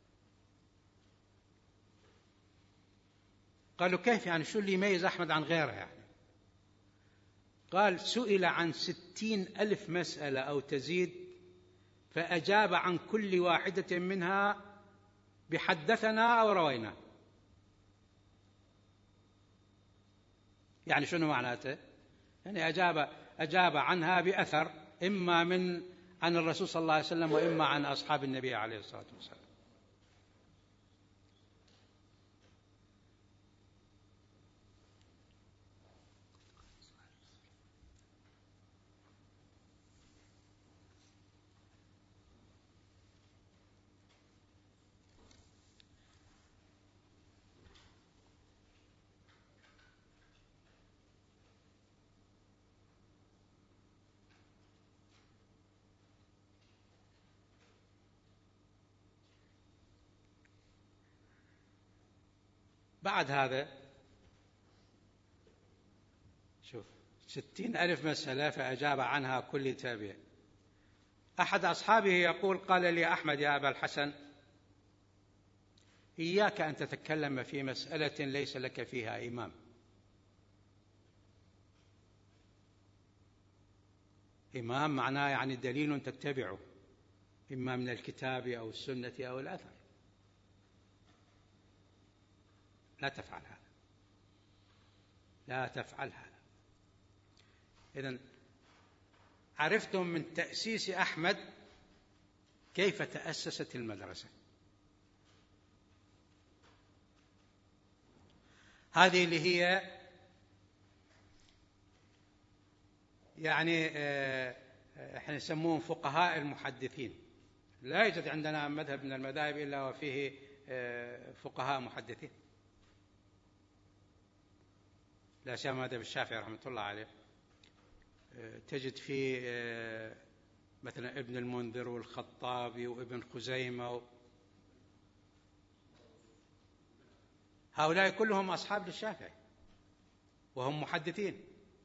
قالوا كيف يعني؟ شو اللي يميز أحمد عن غيره يعني؟ قال سئل عن ستين ألف مسألة أو تزيد فأجاب عن كل واحدة منها بحدثنا أو روينا. يعني شنو معناته؟ يعني أجاب أجاب عنها بأثر، إما من عن الرسول صلى الله عليه وسلم وإما عن أصحاب النبي عليه الصلاة والسلام. بعد هذا شوف ستين ألف مسألة فأجاب عنها كل تابع. أحد أصحابه يقول: قال لي أحمد يا أبا الحسن: إياك أن تتكلم في مسألة ليس لك فيها إمام. إمام معناه يعني دليل تتبعه، إما من الكتاب أو السنة أو الأثر. لا تفعل هذا، لا تفعل هذا. إذن عرفتم من تأسيس أحمد كيف تأسست المدرسة. هذه اللي هي يعني احنا نسموهم فقهاء المحدثين. لا يوجد عندنا مذهب من المذاهب إلا وفيه فقهاء محدثين. لا سيما مذهب الشافعي رحمة الله عليه تجد فيه مثلا ابن المنذر والخطابي وابن خزيمة، هؤلاء كلهم أصحاب للشافعي وهم محدثين،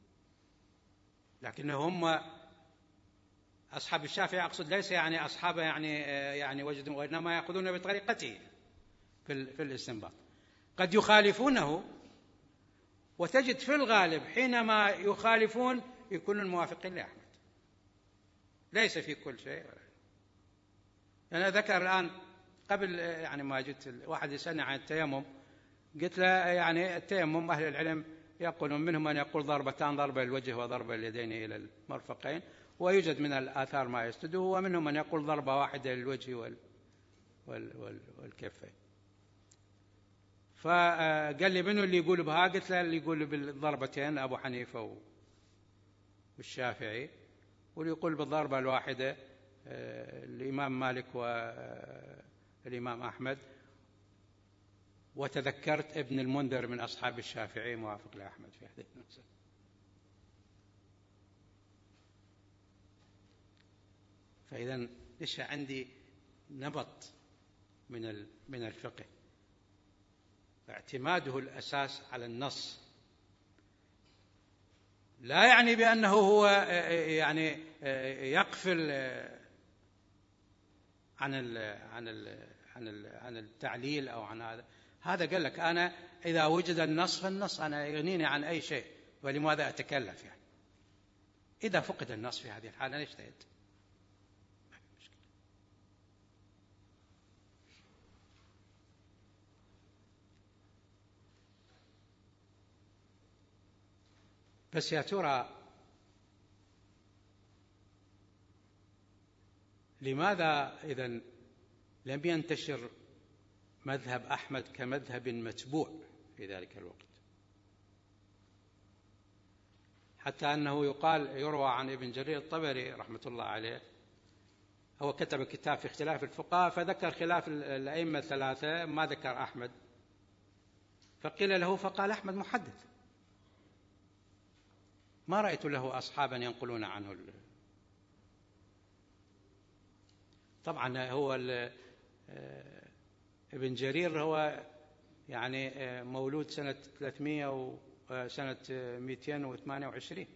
لكنهم أصحاب الشافعي أقصد ليس يعني أصحاب يعني يعني وجد، وإنما يأخذون بطريقته في في الاستنباط. قد يخالفونه، وتجد في الغالب حينما يخالفون يكونون موافقين لأحمد، ليس في كل شيء. أنا ذكر الآن قبل يعني ما جئت واحد يسألني عن التيمم، قلت له يعني التيمم أهل العلم يقولون منهم من يقول ضربتان، ضربة للوجه وضربة اليدين إلى المرفقين، ويوجد من الآثار ما يسدده، ومنهم من يقول ضربة واحدة للوجه وال وال وال والكفين. فقال لي منو اللي يقول بها؟ قلت له اللي يقول بالضربتين أبو حنيفة والشافعي، واللي يقول بالضربة الواحدة الإمام مالك والإمام أحمد. وتذكرت ابن المنذر من أصحاب الشافعي موافق لأحمد في هذه المسألة. فإذا ليش عندي نبط من من الفقه، اعتماده الأساس على النص، لا يعني بأنه هو يعني يقفل عن ال عن ال عن ال عن التعليل أو عن هذا. هذا قال لك أنا إذا وجد النص فالنص أنا يغنيني عن أي شيء، ولماذا أتكلف يعني؟ إذا فقد النص في هذه الحالة نجتهد. بس يا ترى لماذا إذن لم ينتشر مذهب أحمد كمذهب متبوع في ذلك الوقت، حتى أنه يقال يروى عن ابن جرير الطبري رحمة الله عليه، هو كتب كتاب في اختلاف الفقهاء فذكر خلاف الأئمة الثلاثة، ما ذكر أحمد، فقيل له فقال أحمد محدث، ما رأيت له أصحابا ينقلون عنه. طبعا هو ابن جرير هو يعني مولود سنة ثلاثمائة وسنة مئتين وثمانية وعشرين،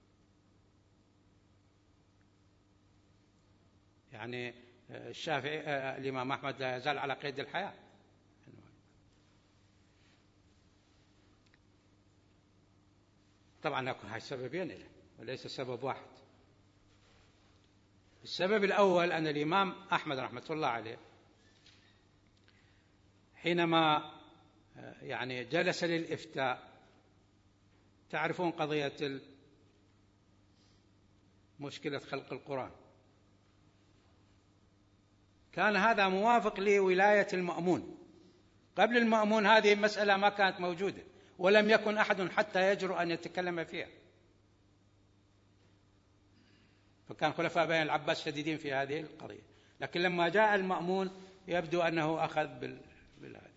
يعني الشافعي الإمام أحمد لا يزال على قيد الحياة. طبعا هاي سببين له وليس سبب واحد. السبب الأول أن الإمام أحمد رحمة الله عليه حينما يعني جلس للإفتاء، تعرفون قضية مشكلة خلق القرآن، كان هذا موافق لولاية المأمون. قبل المأمون هذه المسألة ما كانت موجودة، ولم يكن أحد حتى يجرؤ أن يتكلم فيها، فكان خلفاء بني العباس شديدين في هذه القضية. لكن لما جاء المأمون يبدو أنه أخذ بال... بالهذا.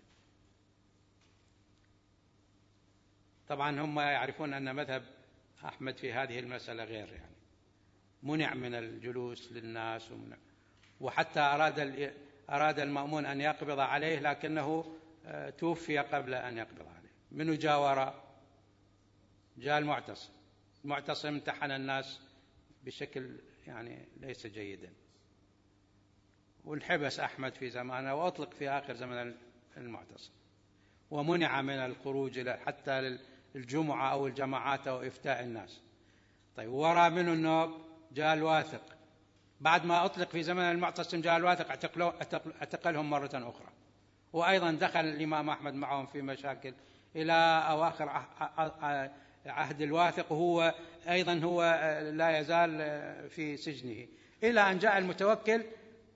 طبعا هم يعرفون أن مذهب أحمد في هذه المسألة غير، يعني منع من الجلوس للناس ومنع، وحتى أراد ال... أراد المأمون أن يقبض عليه، لكنه توفي قبل أن يقبض عليه. منو جاء وراء؟ جاء المعتصم. المعتصم امتحن الناس بشكل يعني ليس جيدا، وانحبس أحمد في زمانه وأطلق في آخر زمن المعتصم، ومنع من الخروج حتى للجمعة أو الجماعات أو إفتاء الناس. طيب وراء منه النوب؟ جاء الواثق. بعد ما أطلق في زمن المعتصم جاء الواثق اعتقلهم مرة أخرى، وأيضا دخل الإمام أحمد معهم في مشاكل إلى أواخر عهد الواثق، وهو أيضا هو لا يزال في سجنه، إلى أن جاء المتوكل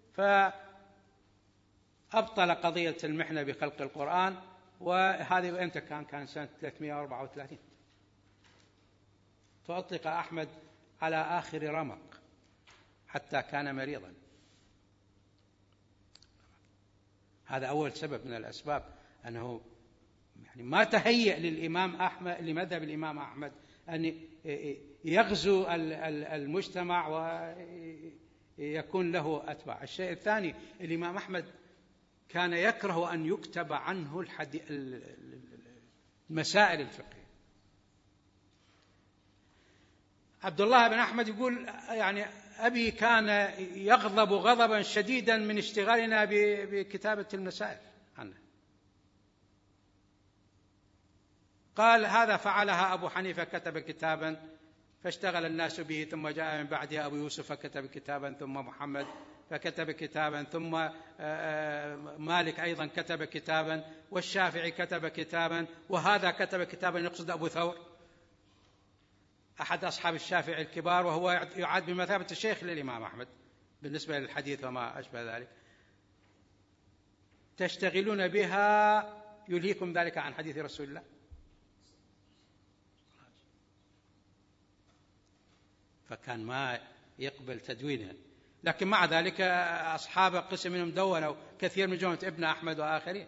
فأبطل قضية المحنة بخلق القرآن. وهذه إمتى كان؟ كان سنة ثلاثمائة وأربعة وثلاثين، فأطلق أحمد على آخر رمق حتى كان مريضا. هذا أول سبب من الأسباب، أنه يعني ما تهيأ للإمام أحمد لمذهب الإمام أحمد أن يغزو المجتمع ويكون له أتباع. الشيء الثاني، الإمام أحمد كان يكره أن يكتب عنه المسائل الفقهية. عبد الله بن أحمد يقول يعني أبي كان يغضب غضبا شديدا من اشتغالنا بكتابة المسائل عنه. قال هذا فعلها أبو حنيفة كتب كتابا فاشتغل الناس به، ثم جاء من بعده أبو يوسف فكتب كتابا، ثم محمد فكتب كتابا، ثم مالك أيضا كتب كتابا، والشافعي كتب كتابا، وهذا كتب كتابا، يقصد أبو ثور أحد أصحاب الشافعي الكبار، وهو يعد بمثابة الشيخ للإمام أحمد بالنسبة للحديث وما أشبه ذلك. تشتغلون بها يلهيكم ذلك عن حديث رسول الله. فكان ما يقبل تدوينها، لكن مع ذلك أصحاب قسم منهم دونوا كثير من جملة ابن أحمد وآخرين.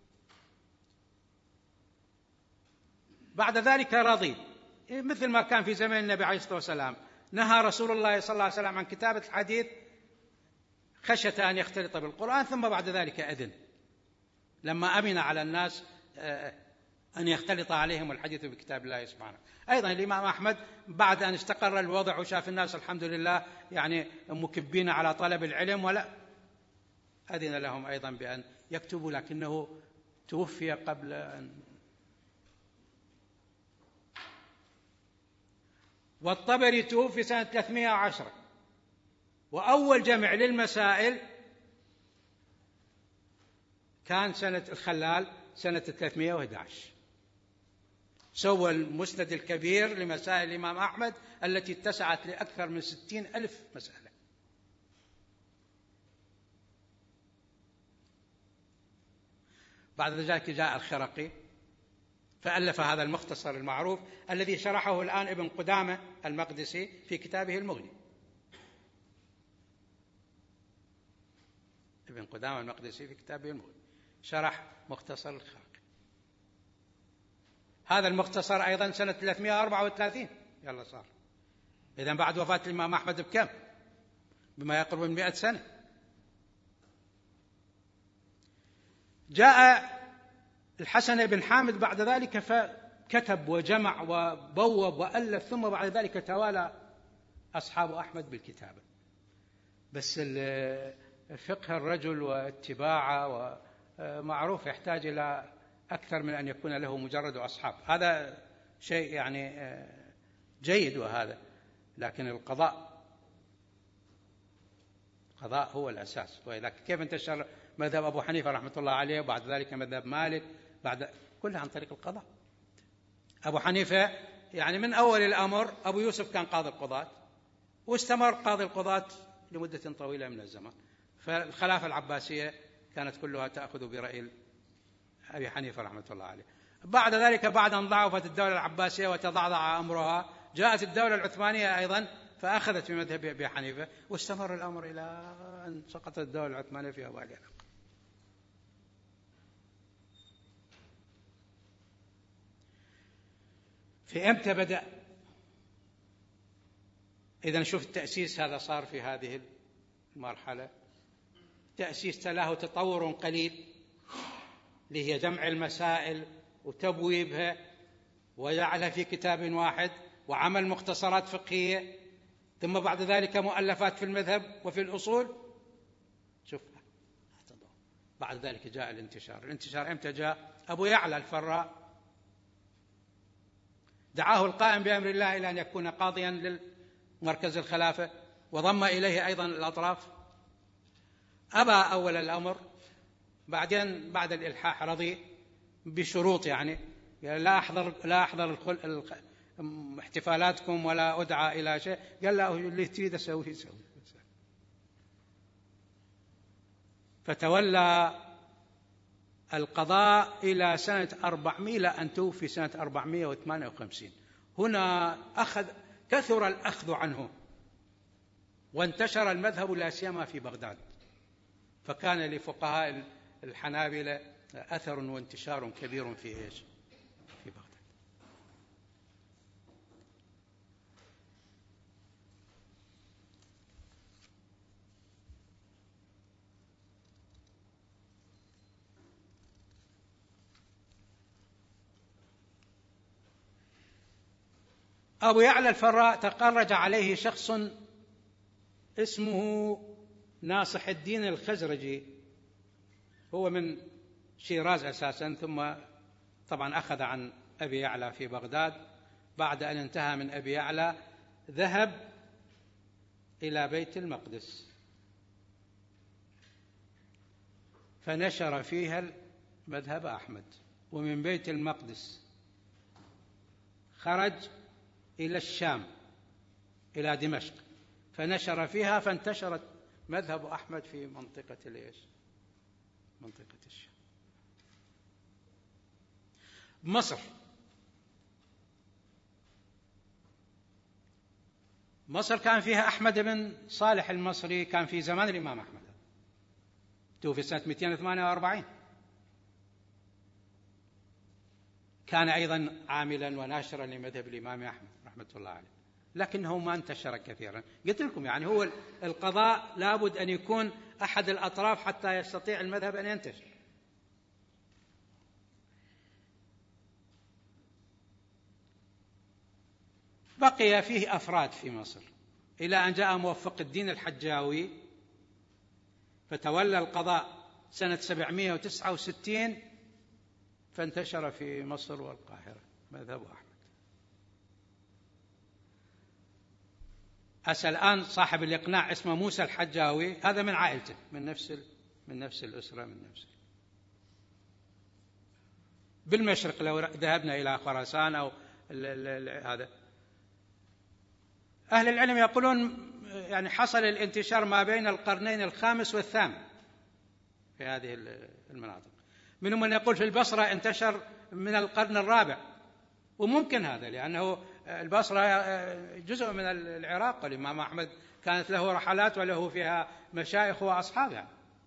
بعد ذلك رضي، مثل ما كان في زمن النبي عليه الصلاة والسلام، نهى رسول الله صلى الله عليه وسلم عن كتابة الحديث خشية أن يختلط بالقرآن، ثم بعد ذلك أذن لما أمن على الناس أن يختلط عليهم الحديث بكتاب الله سبحانه. أيضا الإمام أحمد بعد أن استقر الوضع وشاف الناس الحمد لله يعني مكبين على طلب العلم، ولا أذن لهم أيضا بأن يكتبوا، لكنه توفي قبل أن. والطبري توفي سنة ثلاثمائة وعشرة، وأول جمع للمسائل كان سنة الخلال سنة ثلاثمائة وأحد عشر. سوى المسند الكبير لمسائل الإمام أحمد التي اتسعت لأكثر من ستين ألف مسألة. بعد ذلك جاء الخرقي فألف هذا المختصر المعروف الذي شرحه الآن ابن قدامة المقدسي في كتابه المغني. ابن قدامة المقدسي في كتابه المغني شرح مختصر الخرقي. هذا المختصر أيضا سنة ثلاثمائة وأربعة وثلاثين يلا صار، إذن بعد وفاة الإمام أحمد بكم؟ بما يقرب من مئة سنة. جاء الحسن بن حامد بعد ذلك فكتب وجمع وبوب وألف، ثم بعد ذلك توالى أصحاب أحمد بالكتابة. بس فقه الرجل واتباعه ومعروف يحتاج إلى أكثر من أن يكون له مجرد أصحاب، هذا شيء يعني جيد وهذا، لكن القضاء القضاء هو الأساس. وإذا كيف انتشر مذهب أبو حنيفة رحمة الله عليه وبعد ذلك مذهب مالك، بعد كلها عن طريق القضاء. أبو حنيفة يعني من أول الأمر أبو يوسف كان قاضي القضاة، واستمر قاضي القضاة لمدة طويلة من الزمان، فالخلافة العباسية كانت كلها تأخذ برأي أبي حنيفة رحمة الله عليه. بعد ذلك بعد أن ضعفت الدولة العباسية وتضعضع أمرها، جاءت الدولة العثمانية أيضا فأخذت بمذهب أبي حنيفة، واستمر الأمر إلى أن سقطت الدولة العثمانية في أوائل العراق. في إمتى بدأ؟ إذا نشوف التأسيس هذا صار في هذه المرحلة، تأسيس له تطور قليل اللي هي جمع المسائل وتبويبها وجعلها في كتاب واحد وعمل مختصرات فقهية، ثم بعد ذلك مؤلفات في المذهب وفي الأصول. شوف بعد ذلك جاء الانتشار. الانتشار امتى جاء؟ أبو يعلى الفراء دعاه القائم بأمر الله إلى أن يكون قاضيا للمركز الخلافة وضم إليه أيضا الأطراف، أبى أول الأمر، بعدين بعد الإلحاح رضي بشروط، يعني لا أحضر لا أحضر احتفالاتكم ولا أدعى إلى شيء. قال له اللي تريد أسويه سوي. فتولى القضاء إلى سنة أربعمائة، أن توفي سنة أربعمائة وثمانية وخمسين. هنا أخذ كثر الأخذ عنه وانتشر المذهب لا سيما في بغداد، فكان لفقهاء الحنابلة أثر وانتشار كبير في إيش؟ في بغداد. أبو يعلى الفراء تقرج عليه شخص اسمه ناصح الدين الخزرجي، هو من شيراز أساسا، ثم طبعا أخذ عن أبي يعلى في بغداد. بعد أن انتهى من أبي يعلى ذهب إلى بيت المقدس فنشر فيها مذهب أحمد، ومن بيت المقدس خرج إلى الشام إلى دمشق فنشر فيها، فانتشرت مذهب أحمد في منطقة الإيش؟ منطقة الشام. مصر مصر كان فيها أحمد بن صالح المصري، كان في زمان الإمام أحمد، توفي سنة مئتين وثمانية وأربعين. كان أيضا عاملا وناشرا لمذهب الإمام أحمد رحمة الله عليه، لكنه ما انتشر كثيرا. قلت لكم يعني هو القضاء لابد أن يكون أحد الأطراف حتى يستطيع المذهب أن ينتشر. بقي فيه أفراد في مصر إلى أن جاء موفق الدين الحجاوي فتولى القضاء سنة سبعمائة وتسعة وستين، فانتشر في مصر والقاهرة مذهب أحمد. أسأل الآن صاحب الإقناع اسمه موسى الحجاوي، هذا من عائلته، من نفس من نفس الأسرة، من نفس. بالمشرق لو ذهبنا إلى خراسان أو هذا، أهل العلم يقولون يعني حصل الانتشار ما بين القرنين الخامس والثامن في هذه المناطق. منهم من يقول في البصرة انتشر من القرن الرابع، وممكن هذا لأنه البصرة جزء من العراق، والإمام أحمد كانت له رحلات وله فيها مشايخ وأصحابها،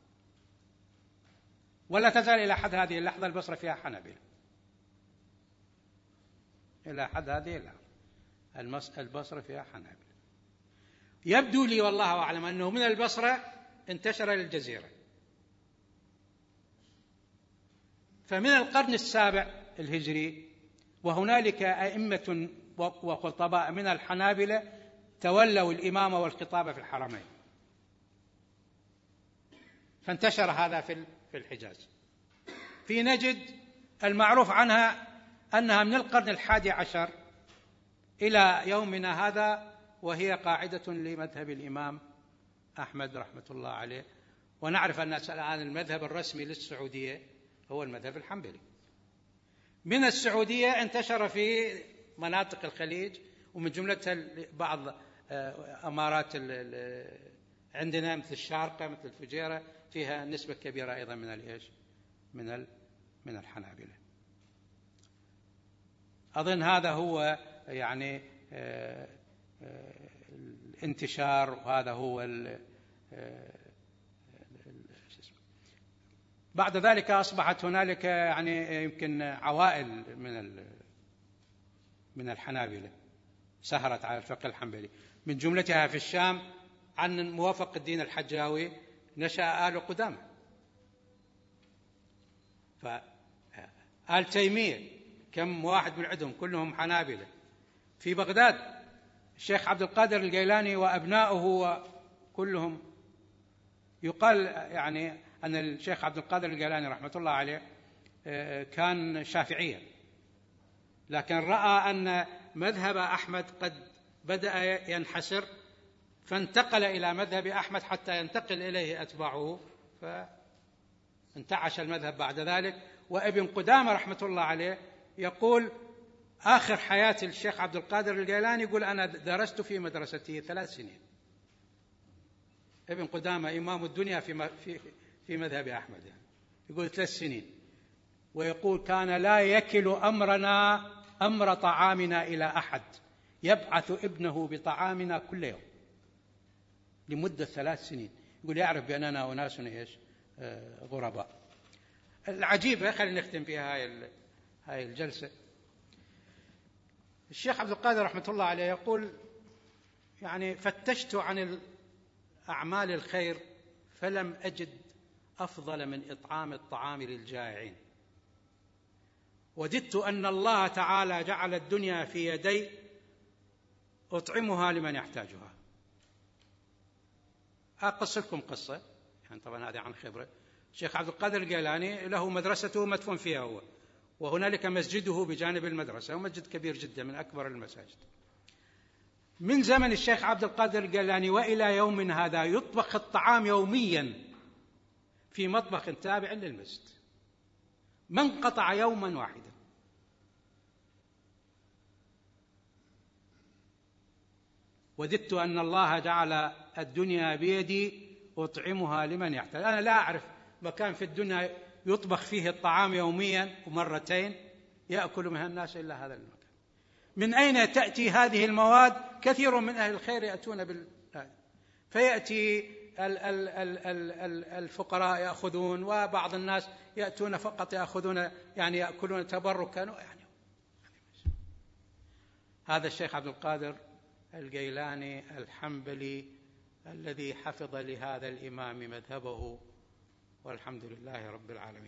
ولا تزال إلى حد هذه اللحظة البصرة فيها حنابلة، إلى حد هذه اللحظة البصرة فيها حنابلة. يبدو لي والله أعلم أنه من البصرة انتشر للجزيرة. فمن القرن السابع الهجري وهنالك أئمة وخطباء من الحنابلة تولوا الإمامة والخطابة في الحرمين، فانتشر هذا في الحجاز. في نجد المعروف عنها أنها من القرن الحادي عشر إلى يومنا هذا، وهي قاعدة لمذهب الإمام أحمد رحمة الله عليه. ونعرف أن الآن المذهب الرسمي للسعودية هو المذهب الحنبلي. من السعودية انتشر في مناطق الخليج، ومن جملتها بعض أمارات عندنا مثل الشارقة مثل الفجيرة فيها نسبة كبيرة أيضا من الإيش؟ من من الحنابلة. أظن هذا هو يعني الانتشار، وهذا هو بعد ذلك أصبحت هنالك يعني يمكن عوائل من من الحنابلة سهرت على الفقه الحنبلي، من جملتها في الشام عن موفق الدين الحجاوي نشأ آل قدامة. آل تيمية كم واحد من عندهم كلهم حنابلة. في بغداد الشيخ عبد القادر الجيلاني وأبناؤه كلهم يقال يعني أن الشيخ عبد القادر الجيلاني رحمة الله عليه كان شافعيا، لكن رأى أن مذهب أحمد قد بدأ ينحسر فانتقل إلى مذهب أحمد حتى ينتقل إليه أتباعه، فانتعش المذهب بعد ذلك. وابن قدامة رحمة الله عليه يقول آخر حياة الشيخ عبد القادر الجيلاني يقول أنا درست في مدرسته ثلاث سنين. ابن قدامة إمام الدنيا في في في مذهب أحمد يعني. يقول ثلاث سنين، ويقول كان لا يكل أمرنا أمر طعامنا إلى أحد، يبعث ابنه بطعامنا كل يوم لمدة ثلاث سنين. يقول يعرف بأننا أناس إيش غرباء. العجيبة خلينا نختم فيها هاي هاي الجلسة. الشيخ عبد القادر رحمة الله عليه يقول يعني فتشت عن أعمال الخير فلم أجد أفضل من إطعام الطعام للجائعين، وددت أن الله تعالى جعل الدنيا في يدي أطعمها لمن يحتاجها. أقص لكم قصة يعني طبعا هذه عن خبرة. الشيخ عبد القادر الجيلاني له مدرسته مدفون فيها هو، وهنالك مسجده بجانب المدرسة، ومسجد كبير جدا من أكبر المساجد. من زمن الشيخ عبد القادر الجيلاني وإلى يوم هذا يطبخ الطعام يوميا في مطبخ تابع للمسجد، ما انقطع يوما واحدا. وددت أن الله جعل الدنيا بيدي أطعمها لمن يحتاج. أنا لا أعرف مكان في الدنيا يطبخ فيه الطعام يوميا ومرتين يأكل منها الناس إلا هذا المكان. من أين تأتي هذه المواد؟ كثير من أهل الخير يأتون بال فيأتي الفقراء يأخذون، وبعض الناس يأتون فقط يأخذون يعني يأكلون تبركا يعني. هذا الشيخ عبد القادر الجيلاني الحنبلي الذي حفظ لهذا الإمام مذهبه، والحمد لله رب العالمين.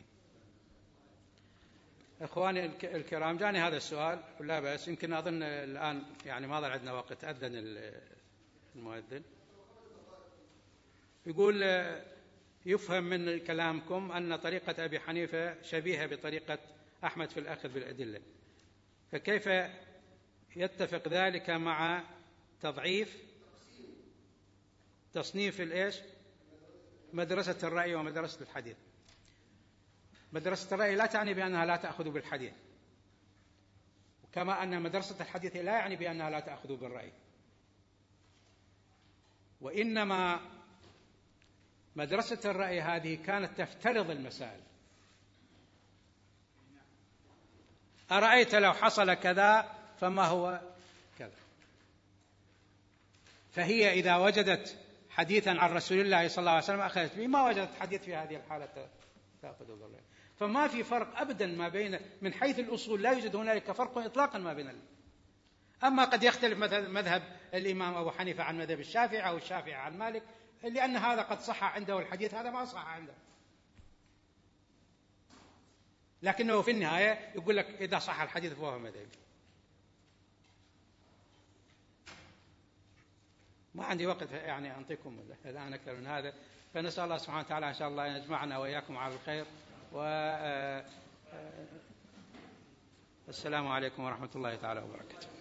إخواني الكرام، جاني هذا السؤال ولا بأس، يمكن أظن الآن يعني ما ظل عندنا وقت، أذن المؤذن. يقول يفهم من كلامكم أن طريقة أبي حنيفة شبيهة بطريقة أحمد في الأخذ بالأدلة، فكيف يتفق ذلك مع تضعيف تصنيف الإيش مدرسة الرأي ومدرسة الحديث؟ مدرسة الرأي لا تعني بأنها لا تأخذ بالحديث، كما أن مدرسة الحديث لا يعني بأنها لا تأخذ بالرأي، وإنما مدرسة الرأي هذه كانت تفترض المسائل. أرأيت لو حصل كذا فما هو كذا. فهي إذا وجدت حديثا عن رسول الله صلى الله عليه وسلم أخذت به، ما وجدت حديث في هذه الحالة تأخذ بالرأي. فما في فرق أبدا ما بين من حيث الأصول، لا يوجد هنالك فرق إطلاقا ما بين. أما قد يختلف مذهب الإمام أبو حنيفة عن مذهب الشافعي أو الشافعي عن مالك، لأن هذا قد صح عنده الحديث، هذا ما صح عنده، لكنه في النهاية يقول لك إذا صح الحديث فهو مذهبي. ما عندي وقت يعني أنطيكم الآن أكثر من هذا، فنسأل الله سبحانه وتعالى إن شاء الله أن يجمعنا وإياكم على الخير، والسلام عليكم ورحمة الله تعالى وبركاته.